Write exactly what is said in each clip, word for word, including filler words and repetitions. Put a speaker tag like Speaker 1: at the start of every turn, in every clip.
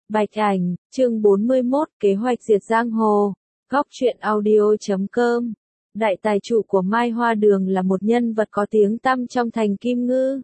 Speaker 1: Bạch Ảnh, chương bốn mươi mốt, kế hoạch diệt giang hồ. Góc truyện audio chấm com. Đại tài chủ của Mai Hoa Đường là một nhân vật có tiếng tăm trong thành Kim Ngư.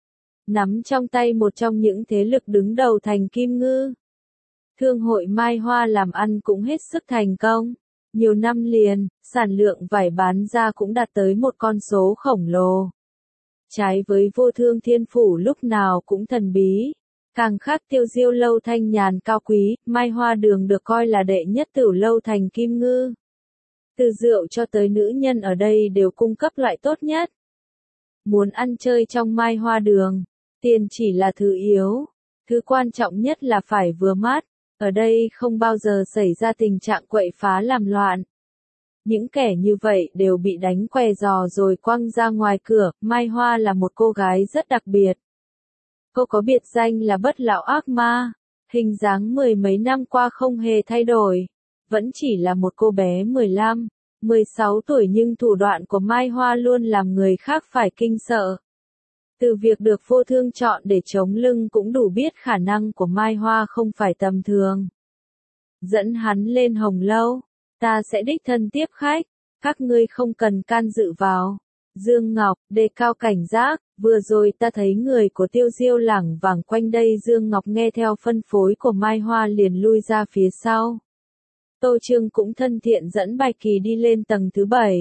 Speaker 1: Nắm trong tay một trong những thế lực đứng đầu thành Kim Ngư. Thương hội Mai Hoa làm ăn cũng hết sức thành công. Nhiều năm liền, sản lượng vải bán ra cũng đạt tới một con số khổng lồ. Trái với Vô Thương Thiên Phủ lúc nào cũng thần bí. Càng khác Tiêu Diêu lâu thanh nhàn cao quý, Mai Hoa Đường được coi là đệ nhất tửu lâu thành Kim Ngư. Từ rượu cho tới nữ nhân ở đây đều cung cấp loại tốt nhất. Muốn ăn chơi trong Mai Hoa Đường, tiền chỉ là thứ yếu. Thứ quan trọng nhất là phải vừa mắt. Ở đây không bao giờ xảy ra tình trạng quậy phá làm loạn. Những kẻ như vậy đều bị đánh què giò rồi quăng ra ngoài cửa. Mai Hoa là một cô gái rất đặc biệt. Cô có biệt danh là Bất Lão Ác Ma, hình dáng mười mấy năm qua không hề thay đổi, vẫn chỉ là một cô bé mười lăm, mười sáu tuổi nhưng thủ đoạn của Mai Hoa luôn làm người khác phải kinh sợ. Từ việc được Vô Thương chọn để chống lưng cũng đủ biết khả năng của Mai Hoa không phải tầm thường. Dẫn hắn lên Hồng Lâu, ta sẽ đích thân tiếp khách, các ngươi không cần can dự vào. Dương Ngọc, đề cao cảnh giác, vừa rồi ta thấy người của Tiêu Diêu lảng vảng quanh đây. Dương Ngọc nghe theo phân phối của Mai Hoa liền lui ra phía sau. Tô Trương cũng thân thiện dẫn Bạch Kỳ đi lên tầng thứ bảy.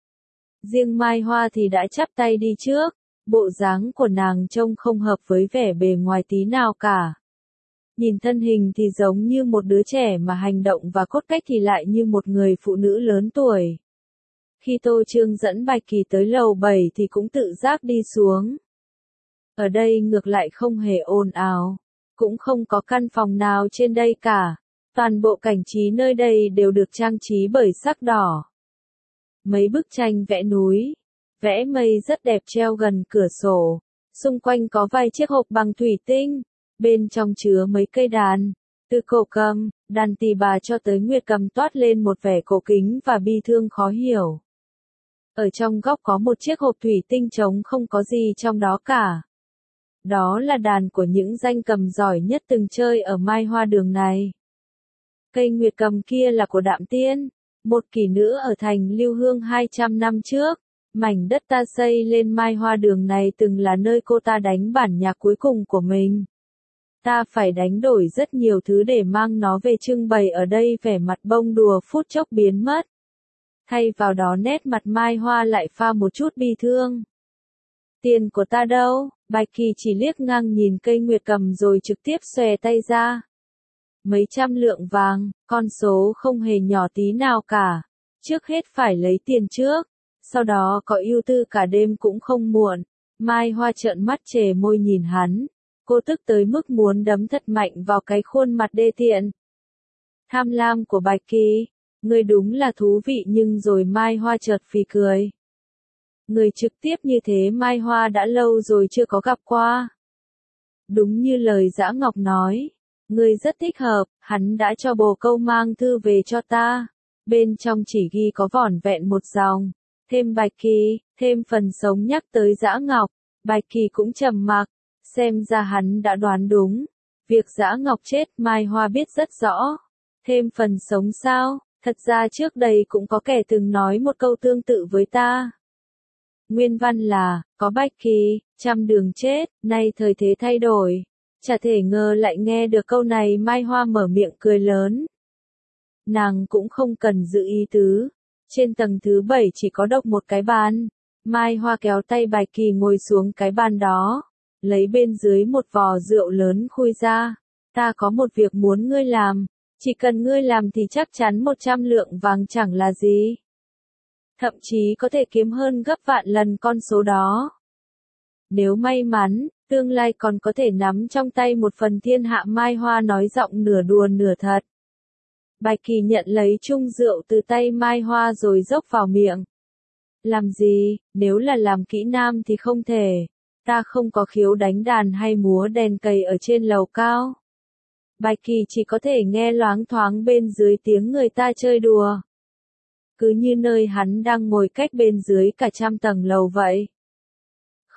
Speaker 1: Riêng Mai Hoa thì đã chắp tay đi trước, bộ dáng của nàng trông không hợp với vẻ bề ngoài tí nào cả. Nhìn thân hình thì giống như một đứa trẻ mà hành động và cốt cách thì lại như một người phụ nữ lớn tuổi. Khi Tô Trương dẫn Bạch Kỳ tới lầu bảy thì cũng tự giác đi xuống. Ở đây ngược lại không hề ồn ào, cũng không có căn phòng nào trên đây cả. Toàn bộ cảnh trí nơi đây đều được trang trí bởi sắc đỏ. Mấy bức tranh vẽ núi, vẽ mây rất đẹp treo gần cửa sổ. Xung quanh có vài chiếc hộp bằng thủy tinh, bên trong chứa mấy cây đàn. Từ cổ cầm, đàn tỳ bà cho tới nguyệt cầm toát lên một vẻ cổ kính và bi thương khó hiểu. Ở trong góc có một chiếc hộp thủy tinh trống không có gì trong đó cả. Đó là đàn của những danh cầm giỏi nhất từng chơi ở Mai Hoa Đường này. Cây nguyệt cầm kia là của Đạm Tiên, một kỷ nữ ở thành Lưu Hương hai trăm năm trước. Mảnh đất ta xây lên Mai Hoa Đường này từng là nơi cô ta đánh bản nhạc cuối cùng của mình. Ta phải đánh đổi rất nhiều thứ để mang nó về trưng bày ở đây, vẻ mặt bông đùa phút chốc biến mất. Thay vào đó nét mặt Mai Hoa lại pha một chút bi thương. Tiền của ta đâu? Bạch Kỳ chỉ liếc ngang nhìn cây nguyệt cầm rồi trực tiếp xòe tay ra. Mấy trăm lượng vàng, con số không hề nhỏ tí nào cả. Trước hết phải lấy tiền trước, sau đó có ưu tư cả đêm cũng không muộn. Mai Hoa trợn mắt chề môi nhìn hắn. Cô tức tới mức muốn đấm thật mạnh vào cái khuôn mặt đê tiện. Tham lam của Bạch Kỳ. Người đúng là thú vị, nhưng rồi Mai Hoa chợt phì cười. Người trực tiếp như thế Mai Hoa đã lâu rồi chưa có gặp qua. Đúng như lời Dã Ngọc nói. Người rất thích hợp, hắn đã cho bồ câu mang thư về cho ta. Bên trong chỉ ghi có vỏn vẹn một dòng. Thêm Bạch Kỳ, thêm phần sống nhắc tới Dã Ngọc. Bạch Kỳ cũng trầm mặc. Xem ra hắn đã đoán đúng. Việc Dã Ngọc chết Mai Hoa biết rất rõ. Thêm phần sống sao? Thật ra trước đây cũng có kẻ từng nói một câu tương tự với ta. Nguyên văn là, có Bạch Kỳ, trăm đường chết, nay thời thế thay đổi. Chả thể ngờ lại nghe được câu này. Mai Hoa mở miệng cười lớn. Nàng cũng không cần giữ ý tứ. Trên tầng thứ bảy chỉ có độc một cái bàn. Mai Hoa kéo tay Bạch Kỳ ngồi xuống cái bàn đó. Lấy bên dưới một vò rượu lớn khui ra. Ta có một việc muốn ngươi làm. Chỉ cần ngươi làm thì chắc chắn một trăm lượng vàng chẳng là gì. Thậm chí có thể kiếm hơn gấp vạn lần con số đó. Nếu may mắn, tương lai còn có thể nắm trong tay một phần thiên hạ. Mai Hoa nói giọng nửa đùa nửa thật. Bạch Kỳ nhận lấy chung rượu từ tay Mai Hoa rồi dốc vào miệng. Làm gì, nếu là làm kỹ nam thì không thể. Ta không có khiếu đánh đàn hay múa đèn cầy ở trên lầu cao. Bạch Kỳ chỉ có thể nghe loáng thoáng bên dưới tiếng người ta chơi đùa. Cứ như nơi hắn đang ngồi cách bên dưới cả trăm tầng lầu vậy.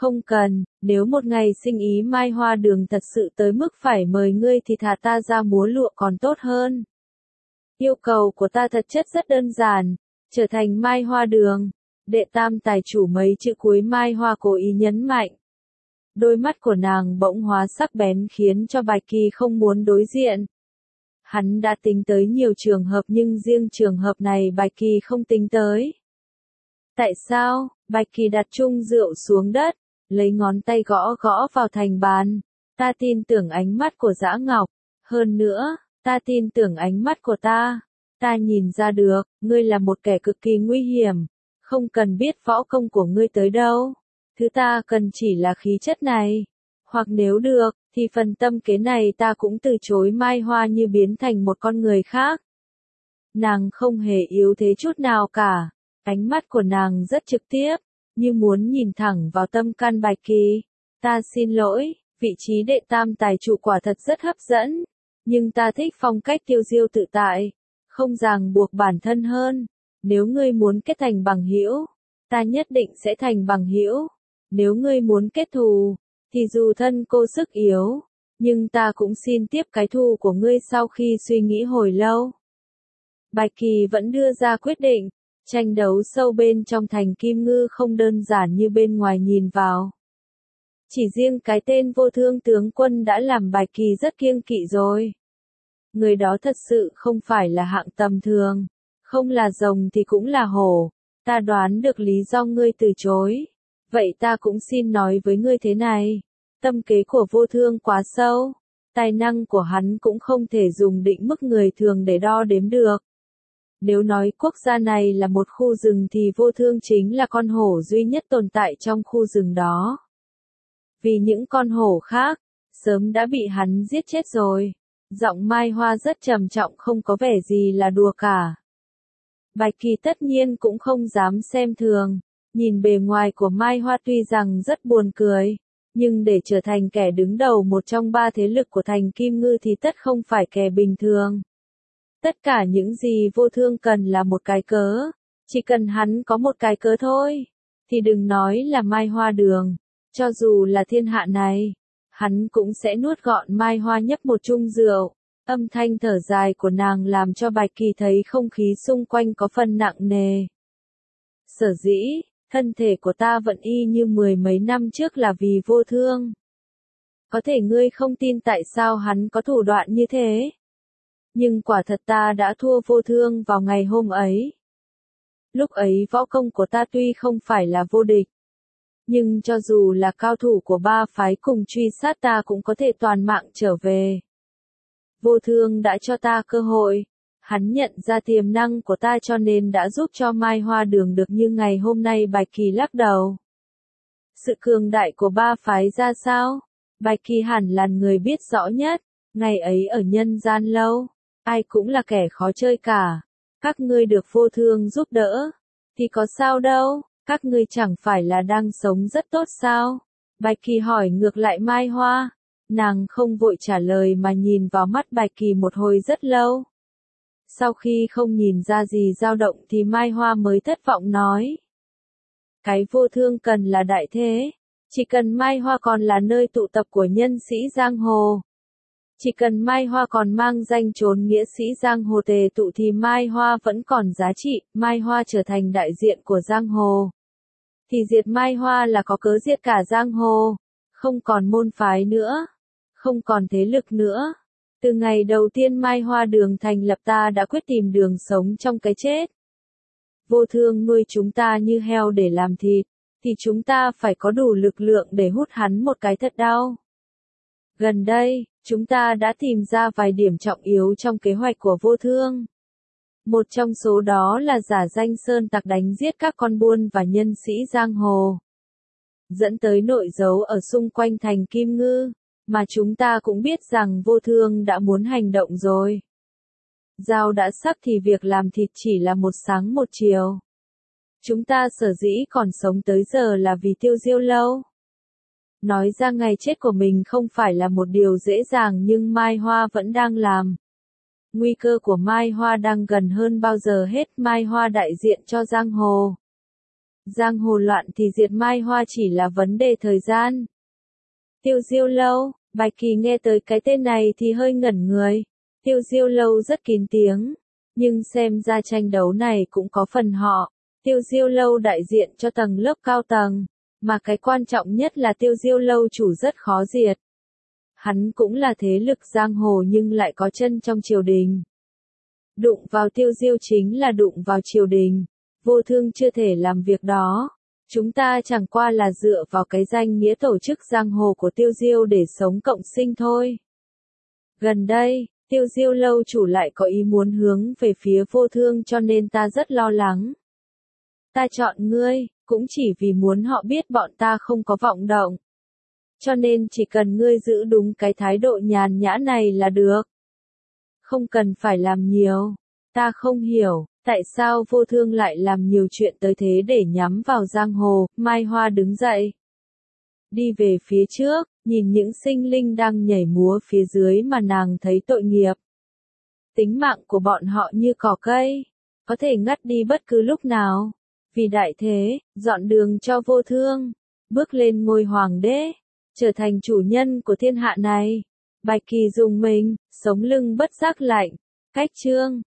Speaker 1: Không cần, nếu một ngày sinh ý Mai Hoa Đường thật sự tới mức phải mời ngươi thì thả ta ra múa lụa còn tốt hơn. Yêu cầu của ta thật chất rất đơn giản, trở thành Mai Hoa Đường. Đệ tam tài chủ mấy chữ cuối Mai Hoa cố ý nhấn mạnh. Đôi mắt của nàng bỗng hóa sắc bén khiến cho Bạch Kỳ không muốn đối diện. Hắn đã tính tới nhiều trường hợp nhưng riêng trường hợp này Bạch Kỳ không tính tới. Tại sao? Bạch Kỳ đặt chung rượu xuống đất, lấy ngón tay gõ gõ vào thành bàn. Ta tin tưởng ánh mắt của Dã Ngọc. Hơn nữa, ta tin tưởng ánh mắt của ta. Ta nhìn ra được, ngươi là một kẻ cực kỳ nguy hiểm. Không cần biết võ công của ngươi tới đâu. Thứ ta cần chỉ là khí chất này. Hoặc nếu được, thì phần tâm kế này ta cũng từ chối Mai Hoa như biến thành một con người khác. Nàng không hề yếu thế chút nào cả. Ánh mắt của nàng rất trực tiếp, như muốn nhìn thẳng vào tâm can Bạch Kỳ. Ta xin lỗi, vị trí đệ tam tài trụ quả thật rất hấp dẫn. Nhưng ta thích phong cách tiêu diêu tự tại, không ràng buộc bản thân hơn. Nếu ngươi muốn kết thành bằng hữu, ta nhất định sẽ thành bằng hữu. Nếu ngươi muốn kết thù, thì dù thân cô sức yếu, nhưng ta cũng xin tiếp cái thù của ngươi sau khi suy nghĩ hồi lâu. Bạch Kỳ vẫn đưa ra quyết định, tranh đấu sâu bên trong thành Kim Ngư không đơn giản như bên ngoài nhìn vào. Chỉ riêng cái tên Vô Thương tướng quân đã làm Bạch Kỳ rất kiêng kỵ rồi. Người đó thật sự không phải là hạng tầm thường, không là rồng thì cũng là hổ. Ta đoán được lý do ngươi từ chối. Vậy ta cũng xin nói với ngươi thế này, tâm kế của Vô Thương quá sâu, tài năng của hắn cũng không thể dùng định mức người thường để đo đếm được. Nếu nói quốc gia này là một khu rừng thì Vô Thương chính là con hổ duy nhất tồn tại trong khu rừng đó. Vì những con hổ khác, sớm đã bị hắn giết chết rồi. Giọng Mai Hoa rất trầm trọng không có vẻ gì là đùa cả. Bạch Kỳ tất nhiên cũng không dám xem thường. Nhìn bề ngoài của Mai Hoa tuy rằng rất buồn cười, nhưng để trở thành kẻ đứng đầu một trong ba thế lực của thành Kim Ngư thì tất không phải kẻ bình thường. Tất cả những gì Vô Thương cần là một cái cớ, chỉ cần hắn có một cái cớ thôi, thì đừng nói là Mai Hoa Đường, cho dù là thiên hạ này, hắn cũng sẽ nuốt gọn Mai Hoa nhấp một chung rượu. Âm thanh thở dài của nàng làm cho Bạch Kỳ thấy không khí xung quanh có phần nặng nề. Sở dĩ, thân thể của ta vẫn y như mười mấy năm trước là vì Vô Thương. Có thể ngươi không tin tại sao hắn có thủ đoạn như thế. Nhưng quả thật ta đã thua Vô Thương vào ngày hôm ấy. Lúc ấy võ công của ta tuy không phải là vô địch. Nhưng cho dù là cao thủ của ba phái cùng truy sát ta cũng có thể toàn mạng trở về. Vô Thương đã cho ta cơ hội. Hắn nhận ra tiềm năng của ta cho nên đã giúp cho Mai Hoa Đường được như ngày hôm nay. Bạch Kỳ lắc đầu. Sự cường đại của ba phái ra sao? Bạch Kỳ hẳn là người biết rõ nhất. Ngày ấy ở nhân gian lâu, ai cũng là kẻ khó chơi cả. Các ngươi được Vô Thương giúp đỡ, thì có sao đâu, các ngươi chẳng phải là đang sống rất tốt sao? Bạch Kỳ hỏi ngược lại Mai Hoa. Nàng không vội trả lời mà nhìn vào mắt Bạch Kỳ một hồi rất lâu. Sau khi không nhìn ra gì dao động thì Mai Hoa mới thất vọng nói. Cái Vô Thương cần là đại thế. Chỉ cần Mai Hoa còn là nơi tụ tập của nhân sĩ giang hồ. Chỉ cần Mai Hoa còn mang danh trốn nghĩa sĩ giang hồ tề tụ thì Mai Hoa vẫn còn giá trị. Mai Hoa trở thành đại diện của giang hồ. Thì diệt Mai Hoa là có cớ diệt cả giang hồ. Không còn môn phái nữa. Không còn thế lực nữa. Từ ngày đầu tiên Mai Hoa Đường thành lập ta đã quyết tìm đường sống trong cái chết. Vô Thương nuôi chúng ta như heo để làm thịt, thì chúng ta phải có đủ lực lượng để hút hắn một cái thật đau. Gần đây, chúng ta đã tìm ra vài điểm trọng yếu trong kế hoạch của Vô Thương. Một trong số đó là giả danh sơn tặc đánh giết các con buôn và nhân sĩ giang hồ. Dẫn tới nội giấu ở xung quanh thành Kim Ngư. Mà chúng ta cũng biết rằng Vô Thương đã muốn hành động rồi. Dao đã sắc thì việc làm thịt chỉ là một sáng một chiều. Chúng ta sở dĩ còn sống tới giờ là vì Tiêu Diêu lâu. Nói ra ngày chết của mình không phải là một điều dễ dàng nhưng Mai Hoa vẫn đang làm. Nguy cơ của Mai Hoa đang gần hơn bao giờ hết. Mai Hoa đại diện cho giang hồ. Giang hồ loạn thì diệt Mai Hoa chỉ là vấn đề thời gian. Tiêu Diêu Lâu, Bạch Kỳ nghe tới cái tên này thì hơi ngẩn người. Tiêu Diêu Lâu rất kín tiếng, nhưng xem ra tranh đấu này cũng có phần họ. Tiêu Diêu Lâu đại diện cho tầng lớp cao tầng, mà cái quan trọng nhất là Tiêu Diêu Lâu chủ rất khó diệt. Hắn cũng là thế lực giang hồ nhưng lại có chân trong triều đình. Đụng vào Tiêu Diêu chính là đụng vào triều đình, Vô Thương chưa thể làm việc đó. Chúng ta chẳng qua là dựa vào cái danh nghĩa tổ chức giang hồ của Tiêu Diêu để sống cộng sinh thôi. Gần đây, Tiêu Diêu Lâu chủ lại có ý muốn hướng về phía Vô Thương cho nên ta rất lo lắng. Ta chọn ngươi, cũng chỉ vì muốn họ biết bọn ta không có vọng động. Cho nên chỉ cần ngươi giữ đúng cái thái độ nhàn nhã này là được. Không cần phải làm nhiều. Ta không hiểu, tại sao Vô Thương lại làm nhiều chuyện tới thế để nhắm vào giang hồ. Mai Hoa đứng dậy, đi về phía trước, nhìn những sinh linh đang nhảy múa phía dưới mà nàng thấy tội nghiệp. Tính mạng của bọn họ như cỏ cây, có thể ngắt đi bất cứ lúc nào. Vì đại thế, dọn đường cho Vô Thương, bước lên ngôi hoàng đế, trở thành chủ nhân của thiên hạ này. Bạch Kỳ dùng mình, sống lưng bất giác lạnh. Cách chương